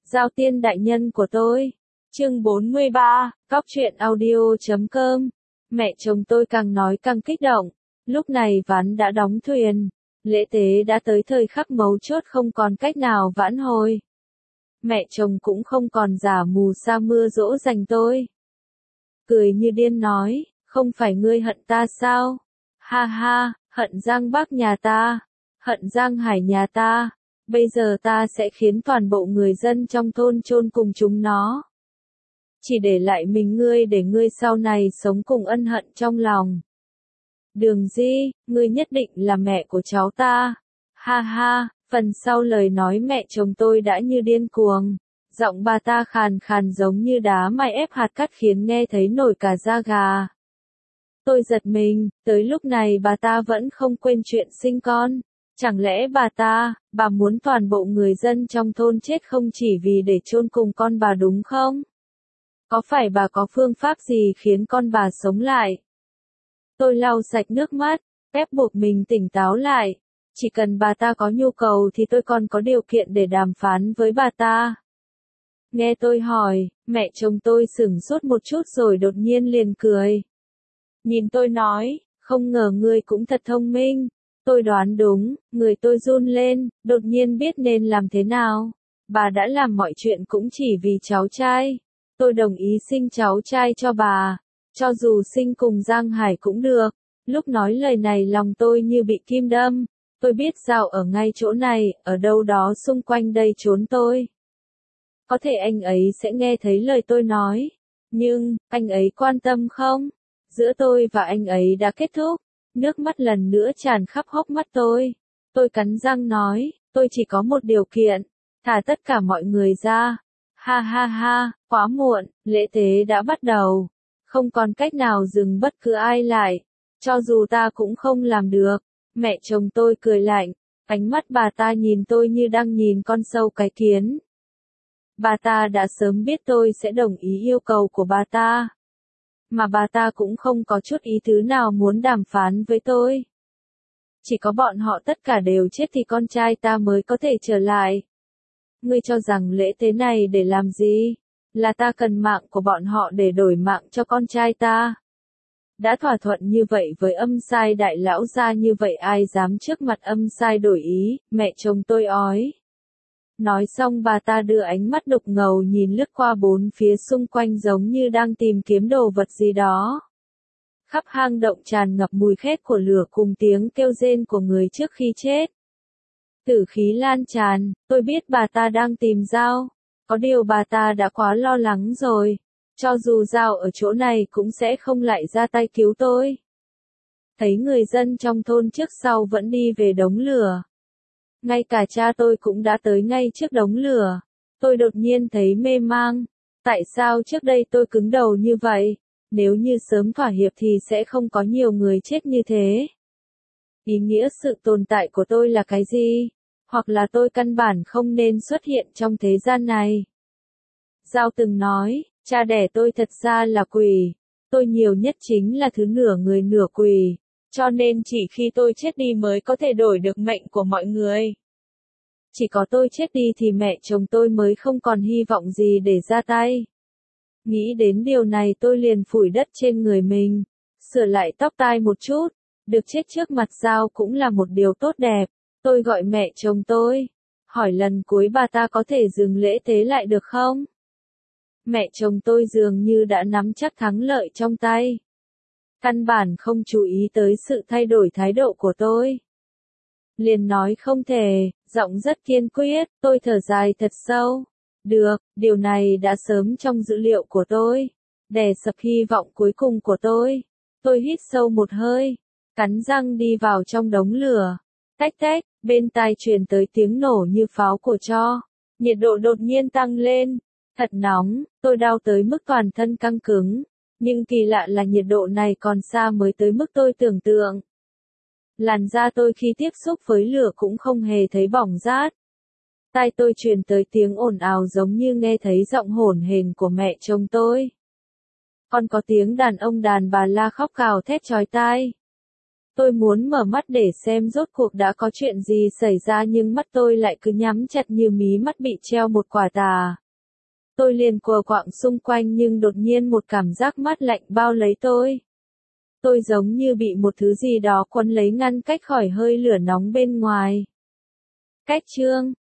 Giao tiên đại nhân của tôi. Chương 43, Cóc truyện audio.com. Mẹ chồng tôi càng nói càng kích động. Lúc này ván đã đóng thuyền. Lễ tế đã tới thời khắc mấu chốt không còn cách nào vãn hồi. Mẹ chồng cũng không còn giả mù sa mưa dỗ dành tôi. Cười như điên nói, không phải ngươi hận ta sao? Ha ha, hận Giang Bắc nhà ta, hận Giang Hải nhà ta. Bây giờ ta sẽ khiến toàn bộ người dân trong thôn chôn cùng chúng nó. Chỉ để lại mình ngươi để ngươi sau này sống cùng ân hận trong lòng. Đường Di, ngươi nhất định là mẹ của cháu ta. Ha ha, phần sau lời nói mẹ chồng tôi đã như điên cuồng. Giọng bà ta khàn khàn giống như đá mài ép hạt cát khiến nghe thấy nổi cả da gà. Tôi giật mình, tới lúc này bà ta vẫn không quên chuyện sinh con. Chẳng lẽ bà muốn toàn bộ người dân trong thôn chết không chỉ vì để chôn cùng con bà đúng không? Có phải bà có phương pháp gì khiến con bà sống lại? Tôi lau sạch nước mắt, ép buộc mình tỉnh táo lại. Chỉ cần bà ta có nhu cầu thì tôi còn có điều kiện để đàm phán với bà ta. Nghe tôi hỏi, mẹ chồng tôi sửng sốt một chút rồi đột nhiên liền cười. Nhìn tôi nói, không ngờ ngươi cũng thật thông minh. Tôi đoán đúng, người tôi run lên, đột nhiên biết nên làm thế nào. Bà đã làm mọi chuyện cũng chỉ vì cháu trai. Tôi đồng ý sinh cháu trai cho bà, cho dù sinh cùng Giang Hải cũng được. Lúc nói lời này lòng tôi như bị kim đâm. Tôi biết Giao ở ngay chỗ này, ở đâu đó xung quanh đây trốn tôi. Có thể anh ấy sẽ nghe thấy lời tôi nói. Nhưng, anh ấy quan tâm không? Giữa tôi và anh ấy đã kết thúc. Nước mắt lần nữa tràn khắp hốc mắt tôi. Tôi cắn răng nói, tôi chỉ có một điều kiện. Thả tất cả mọi người ra. Ha ha ha, quá muộn, lễ tế đã bắt đầu. Không còn cách nào dừng bất cứ ai lại. Cho dù ta cũng không làm được. Mẹ chồng tôi cười lạnh. Ánh mắt bà ta nhìn tôi như đang nhìn con sâu cái kiến. Bà ta đã sớm biết tôi sẽ đồng ý yêu cầu của bà ta. Mà bà ta cũng không có chút ý tứ nào muốn đàm phán với tôi. Chỉ có bọn họ tất cả đều chết thì con trai ta mới có thể trở lại. Ngươi cho rằng lễ tế này để làm gì? Là ta cần mạng của bọn họ để đổi mạng cho con trai ta. Đã thỏa thuận như vậy với Âm Sai đại lão gia, như vậy ai dám trước mặt Âm Sai đổi ý? Mẹ chồng tôi ói. Nói xong bà ta đưa ánh mắt đục ngầu nhìn lướt qua bốn phía xung quanh giống như đang tìm kiếm đồ vật gì đó. Khắp hang động tràn ngập mùi khét của lửa cùng tiếng kêu rên của người trước khi chết. Tử khí lan tràn, tôi biết bà ta đang tìm Giao. Có điều bà ta đã quá lo lắng rồi. Cho dù Giao ở chỗ này cũng sẽ không lại ra tay cứu tôi. Thấy người dân trong thôn trước sau vẫn đi về đống lửa. Ngay cả cha tôi cũng đã tới ngay trước đống lửa. Tôi đột nhiên thấy mê mang. Tại sao trước đây tôi cứng đầu như vậy? Nếu như sớm thỏa hiệp thì sẽ không có nhiều người chết như thế. Ý nghĩa sự tồn tại của tôi là cái gì? Hoặc là tôi căn bản không nên xuất hiện trong thế gian này. Giao từng nói, cha đẻ tôi thật ra là quỷ. Tôi nhiều nhất chính là thứ nửa người nửa quỷ. Cho nên chỉ khi tôi chết đi mới có thể đổi được mệnh của mọi người. Chỉ có tôi chết đi thì mẹ chồng tôi mới không còn hy vọng gì để ra tay. Nghĩ đến điều này tôi liền phủi đất trên người mình. Sửa lại tóc tai một chút. Được chết trước mặt Giao cũng là một điều tốt đẹp. Tôi gọi mẹ chồng tôi. Hỏi lần cuối bà ta có thể dừng lễ tế lại được không? Mẹ chồng tôi dường như đã nắm chắc thắng lợi trong tay. Căn bản không chú ý tới sự thay đổi thái độ của tôi. Liền nói không thể, giọng rất kiên quyết, tôi thở dài thật sâu. Được, điều này đã sớm trong dữ liệu của tôi. Đè sập hy vọng cuối cùng của tôi. Tôi hít sâu một hơi, cắn răng đi vào trong đống lửa. Tách tách, bên tai truyền tới tiếng nổ như pháo của tro. Nhiệt độ đột nhiên tăng lên. Thật nóng, tôi đau tới mức toàn thân căng cứng. Nhưng kỳ lạ là nhiệt độ này còn xa mới tới mức tôi tưởng tượng. Làn da tôi khi tiếp xúc với lửa cũng không hề thấy bỏng rát. Tai tôi truyền tới tiếng ồn ào giống như nghe thấy giọng hổn hển của mẹ chồng tôi. Còn có tiếng đàn ông đàn bà la khóc gào thét chói tai. Tôi muốn mở mắt để xem rốt cuộc đã có chuyện gì xảy ra nhưng mắt tôi lại cứ nhắm chặt như mí mắt bị treo một quả tà. Tôi liền quờ quạng xung quanh nhưng đột nhiên một cảm giác mát lạnh bao lấy tôi. Tôi giống như bị một thứ gì đó quấn lấy ngăn cách khỏi hơi lửa nóng bên ngoài. Cách chương